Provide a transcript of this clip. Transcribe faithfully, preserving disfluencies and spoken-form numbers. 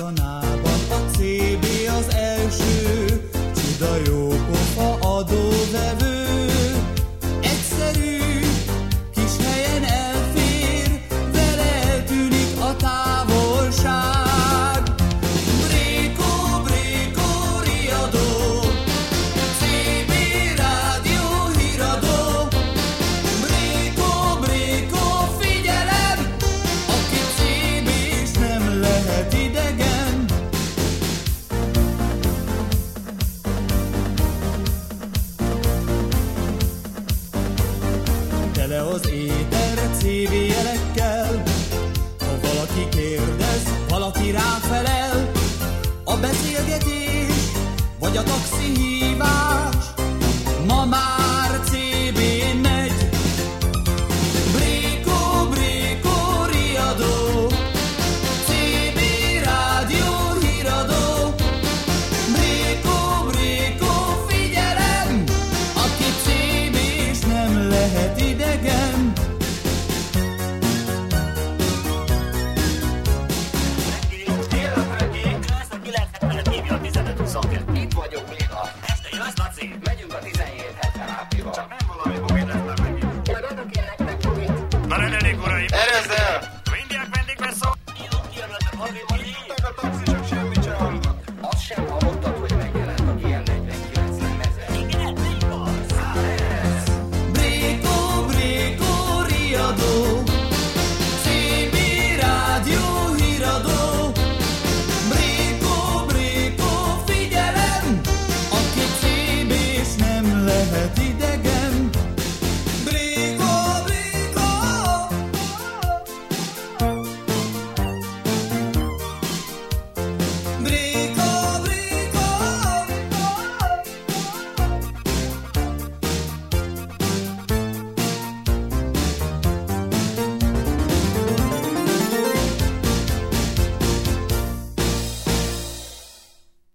mostanában a cé bé az első, csuda jó pofa adóvevő. Egyszerű, kis helyen elfér, vele eltűnik a távolság. Brékó, brékó, riadó, cé bé rádió híradó. Brékó, brékó, figyelem, aki cé bés nem lehet idegen. Tele az éter cé bé jelekkel, ha valaki kérdez, valaki ráfelel. A beszélgetés vagy a taxi hívás ma már cé bén megy. Brékó, brékó, riadó, cé bé rádió híradó. Brékó, brékó, figyelem, aki cé bés nem lehet idegen. Itt vagyok még a este jössz, Laci? Megyünk a tizenhét hetvenhátival. Csak nem valami